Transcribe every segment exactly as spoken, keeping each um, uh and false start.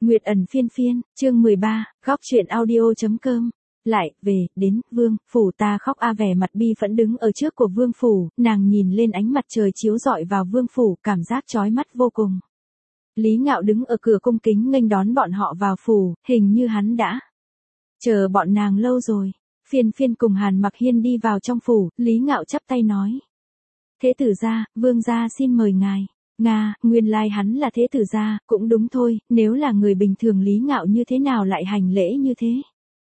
Nguyệt ẩn phiên phiên, chương mười ba, góc chuyện audio.com. Lại, về, đến, vương, phủ ta khóc a vẻ mặt bi phẫn đứng ở trước của vương phủ, nàng nhìn lên ánh mặt trời chiếu rọi vào vương phủ, cảm giác chói mắt vô cùng. Lý Ngạo đứng ở cửa cung kính nghênh đón bọn họ vào phủ, hình như hắn đã chờ bọn nàng lâu rồi. Phiên phiên cùng Hàn Mặc Hiên đi vào trong phủ, Lý Ngạo chắp tay nói. Thế tử gia, vương gia xin mời ngài. Nga, nguyên lai hắn là thế tử gia, cũng đúng thôi, nếu là người bình thường Lý Ngạo như thế nào lại hành lễ như thế.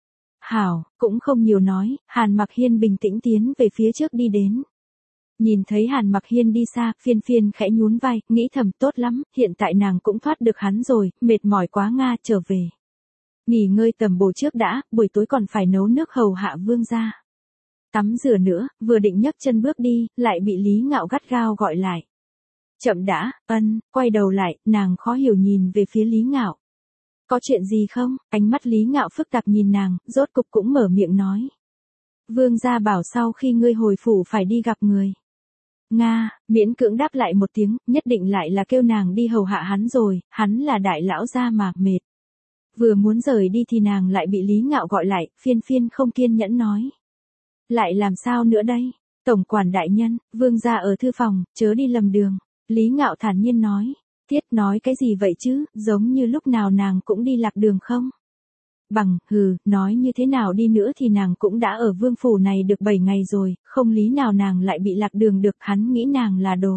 Hảo, cũng không nhiều nói, Hàn Mặc Hiên bình tĩnh tiến về phía trước đi đến. Nhìn thấy Hàn Mặc Hiên đi xa, phiên phiên khẽ nhún vai, nghĩ thầm tốt lắm, hiện tại nàng cũng thoát được hắn rồi, mệt mỏi quá Nga, trở về. Nghỉ ngơi tầm bổ trước đã, buổi tối còn phải nấu nước hầu hạ vương gia. Tắm rửa nữa, vừa định nhấc chân bước đi, lại bị Lý Ngạo gắt gao gọi lại. Chậm đã, ân, quay đầu lại, nàng khó hiểu nhìn về phía Lý Ngạo. Có chuyện gì không? Ánh mắt Lý Ngạo phức tạp nhìn nàng, rốt cục cũng mở miệng nói. Vương gia bảo sau khi ngươi hồi phủ phải đi gặp người. Nga, miễn cưỡng đáp lại một tiếng, nhất định lại là kêu nàng đi hầu hạ hắn rồi, hắn là đại lão gia mà, mệt. Vừa muốn rời đi thì nàng lại bị Lý Ngạo gọi lại, phiên phiên không kiên nhẫn nói. Lại làm sao nữa đây? Tổng quản đại nhân, vương gia ở thư phòng, chớ đi lầm đường. Lý Ngạo thản nhiên nói, Tiết nói cái gì vậy chứ, giống như lúc nào nàng cũng đi lạc đường không? Bằng, hừ, nói như thế nào đi nữa thì nàng cũng đã ở vương phủ này được bảy ngày rồi, không lý nào nàng lại bị lạc đường được, hắn nghĩ nàng là đồ.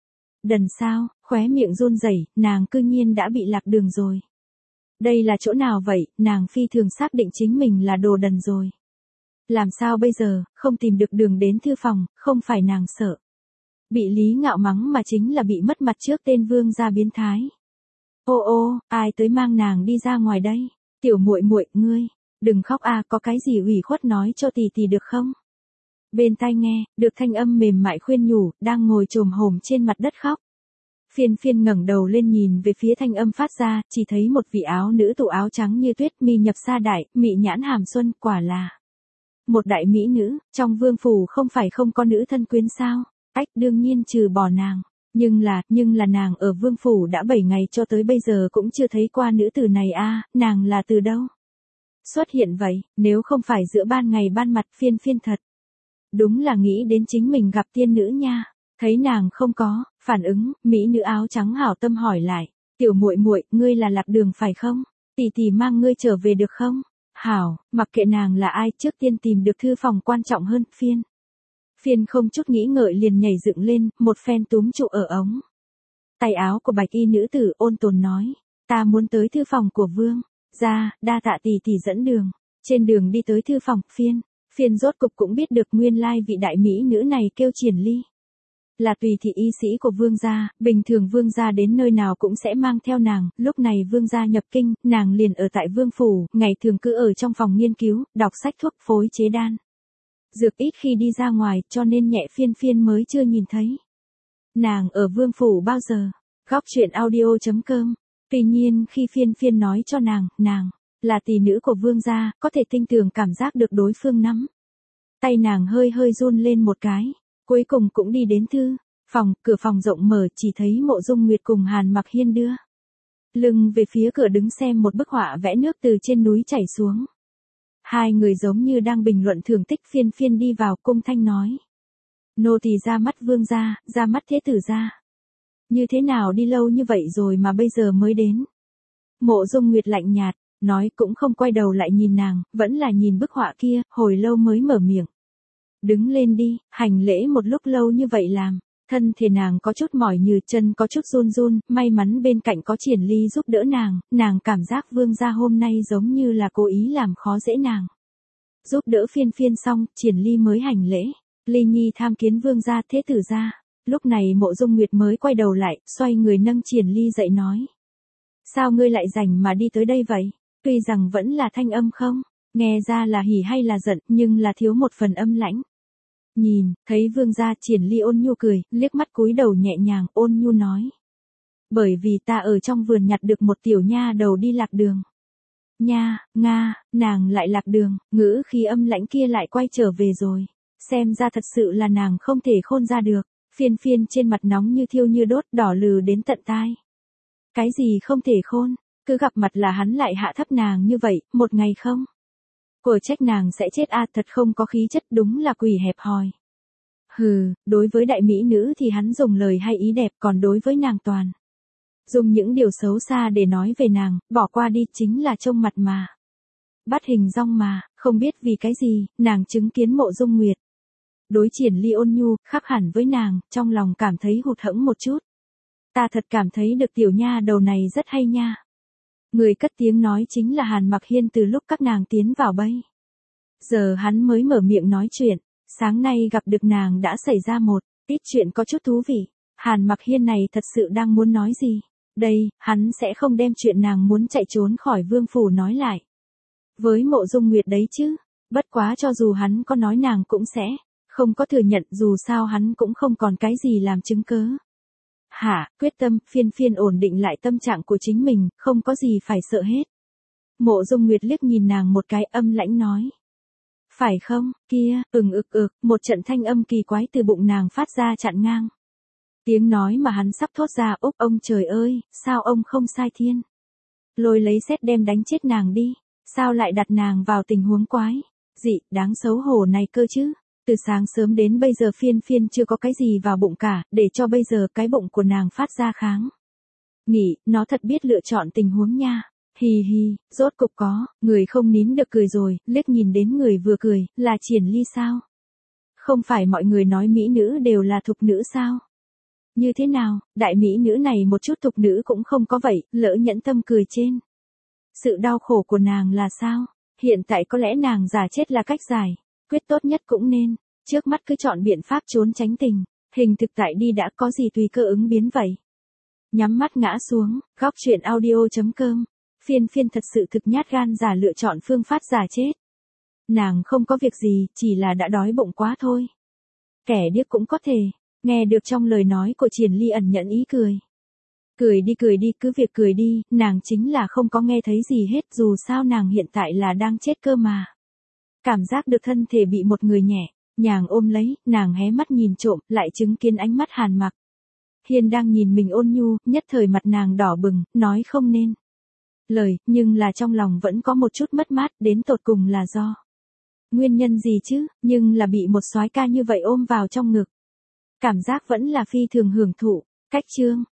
Đần sao, khóe miệng run rẩy, nàng cư nhiên đã bị lạc đường rồi. Đây là chỗ nào vậy, nàng phi thường xác định chính mình là đồ đần rồi. Làm sao bây giờ, không tìm được đường đến thư phòng, không phải nàng sợ. Bị Lý Ngạo mắng mà chính là bị mất mặt trước tên vương gia biến thái. Ô ô, ai tới mang nàng đi ra ngoài đây? Tiểu muội muội, ngươi, đừng khóc a, có cái gì ủy khuất nói cho tỷ tỷ được không? Bên tai nghe, được thanh âm mềm mại khuyên nhủ, đang ngồi chồm hổm trên mặt đất khóc. Phiên phiên ngẩng đầu lên nhìn về phía thanh âm phát ra, chỉ thấy một vị áo nữ tụ áo trắng như tuyết, mi nhập sa đại, mị nhãn hàm xuân, quả là một đại mỹ nữ, trong vương phủ không phải không có nữ thân quyến sao? Ách, đương nhiên trừ bỏ nàng, nhưng là, nhưng là nàng ở vương phủ đã bảy ngày cho tới bây giờ cũng chưa thấy qua nữ tử này a, nàng là từ đâu xuất hiện vậy, nếu không phải giữa ban ngày ban mặt, phiên phiên thật đúng là nghĩ đến chính mình gặp tiên nữ nha. Thấy nàng không có phản ứng, mỹ nữ áo trắng hảo tâm hỏi lại, tiểu muội muội, ngươi là lạc đường phải không? Tỷ tỷ mang ngươi trở về được không? Hảo, mặc kệ nàng là ai, trước tiên tìm được thư phòng quan trọng hơn. Phiên Phiên không chút nghĩ ngợi liền nhảy dựng lên, một phen túm trụ ở ống tay áo của bạch y nữ tử, ôn tồn nói, ta muốn tới thư phòng của vương gia, đa tạ tỷ tỷ dẫn đường. Trên đường đi tới thư phòng, phiên phiên rốt cục cũng biết được nguyên lai vị đại mỹ nữ này kêu Triển Ly, là tùy thị y sĩ của vương gia, bình thường vương gia đến nơi nào cũng sẽ mang theo nàng, lúc này vương gia nhập kinh, nàng liền ở tại vương phủ, ngày thường cứ ở trong phòng nghiên cứu, đọc sách thuốc, phối chế đan dược, ít khi đi ra ngoài, cho nên nhẹ phiên phiên mới chưa nhìn thấy nàng ở vương phủ bao giờ. Góc chuyện audio.com. Tuy nhiên khi phiên phiên nói cho nàng, nàng là tỷ nữ của vương gia, có thể tinh tường cảm giác được đối phương nắm tay nàng hơi hơi run lên một cái. Cuối cùng cũng đi đến thư phòng, cửa phòng rộng mở, chỉ thấy Mộ Dung Nguyệt cùng Hàn Mặc Hiên đưa lưng về phía cửa đứng xem một bức họa vẽ nước từ trên núi chảy xuống. Hai người giống như đang bình luận thưởng tích. Phiên phiên đi vào, cung thanh nói, nô tỳ ra mắt vương gia, ra mắt thế tử gia. Như thế nào đi lâu như vậy rồi mà bây giờ mới đến? Mộ Dung Nguyệt lạnh nhạt nói, cũng không quay đầu lại nhìn nàng, vẫn là nhìn bức họa kia, hồi lâu mới mở miệng. Đứng lên đi, hành lễ một lúc lâu như vậy làm, thân thể nàng có chút mỏi nhừ, chân có chút run run, may mắn bên cạnh có Triển Ly giúp đỡ nàng, nàng cảm giác vương gia hôm nay giống như là cố ý làm khó dễ nàng. Giúp đỡ phiên phiên xong, Triển Ly mới hành lễ, Ly Nhi tham kiến vương gia, thế tử gia. Lúc này Mộ Dung Nguyệt mới quay đầu lại, xoay người nâng Triển Ly dậy nói. Sao ngươi lại rảnh mà đi tới đây vậy? Tuy rằng vẫn là thanh âm không nghe ra là hỉ hay là giận, nhưng là thiếu một phần âm lãnh. Nhìn, thấy vương gia, Triển Ly ôn nhu cười, liếc mắt cúi đầu nhẹ nhàng, ôn nhu nói. Bởi vì ta ở trong vườn nhặt được một tiểu nha đầu đi lạc đường. Nha, Nga, nàng lại lạc đường, ngữ khí âm lãnh kia lại quay trở về rồi. Xem ra thật sự là nàng không thể khôn ra được. Phiên phiên trên mặt nóng như thiêu như đốt, đỏ lừ đến tận tai. Cái gì không thể khôn? Cứ gặp mặt là hắn lại hạ thấp nàng như vậy, một ngày không. Của trách nàng sẽ chết a, thật không có khí chất, đúng là quỷ hẹp hòi. Hừ, đối với đại mỹ nữ thì hắn dùng lời hay ý đẹp, còn đối với nàng toàn dùng những điều xấu xa để nói về nàng, bỏ qua đi chính là trông mặt mà. Bắt hình dong mà, không biết vì cái gì, nàng chứng kiến Mộ Dung Nguyệt đối Triển Ly ôn nhu, khác hẳn với nàng, trong lòng cảm thấy hụt hẫng một chút. Ta thật cảm thấy được tiểu nha đầu này rất hay nha. Người cất tiếng nói chính là Hàn Mặc Hiên từ lúc các nàng tiến vào bây giờ hắn mới mở miệng nói chuyện, sáng nay gặp được nàng đã xảy ra một ít chuyện có chút thú vị. Hàn Mặc Hiên này thật sự đang muốn nói gì? Đây, hắn sẽ không đem chuyện nàng muốn chạy trốn khỏi vương phủ nói lại với Mộ Dung Nguyệt đấy chứ. Bất quá cho dù hắn có nói nàng cũng sẽ không có thừa nhận, dù sao hắn cũng không còn cái gì làm chứng cớ. Hả, quyết tâm, phiên phiên ổn định lại tâm trạng của chính mình, không có gì phải sợ hết. Mộ Dung Nguyệt liếc nhìn nàng một cái, âm lãnh nói. Phải không, kia, ừng ực ực, một trận thanh âm kỳ quái từ bụng nàng phát ra chặn ngang. Tiếng nói mà hắn sắp thốt ra, úp ông trời ơi, sao ông không sai thiên. Lôi lấy sét đem đánh chết nàng đi, sao lại đặt nàng vào tình huống quái, dị, đáng xấu hổ này cơ chứ. Từ sáng sớm đến bây giờ phiên phiên chưa có cái gì vào bụng cả, để cho bây giờ cái bụng của nàng phát ra kháng. Nghĩ, nó thật biết lựa chọn tình huống nha. Hì hì, rốt cục có, người không nín được cười rồi, liếc nhìn đến người vừa cười, là Triển Ly sao? Không phải mọi người nói mỹ nữ đều là thục nữ sao? Như thế nào, đại mỹ nữ này một chút thục nữ cũng không có vậy, lỡ nhẫn tâm cười trên sự đau khổ của nàng là sao? Hiện tại có lẽ nàng giả chết là cách giải quyết tốt nhất cũng nên, trước mắt cứ chọn biện pháp trốn tránh tình hình thực tại đi đã, có gì tùy cơ ứng biến vậy. Nhắm mắt ngã xuống, góc truyện audio chấm com. Phiên phiên thật sự thực nhát gan giả lựa chọn phương pháp giả chết. Nàng không có việc gì, chỉ là đã đói bụng quá thôi. Kẻ điếc cũng có thể nghe được trong lời nói của Triển Ly ẩn nhận ý cười. Cười đi cười đi, cứ việc cười đi, nàng chính là không có nghe thấy gì hết, dù sao nàng hiện tại là đang chết cơ mà. Cảm giác được thân thể bị một người nhẹ nhàng ôm lấy, nàng hé mắt nhìn trộm, lại chứng kiến ánh mắt Hàn Mặc Hiên đang nhìn mình ôn nhu, nhất thời mặt nàng đỏ bừng, nói không nên lời, nhưng là trong lòng vẫn có một chút mất mát, đến tột cùng là do nguyên nhân gì chứ, nhưng là bị một soái ca như vậy ôm vào trong ngực. Cảm giác vẫn là phi thường hưởng thụ. Cách chương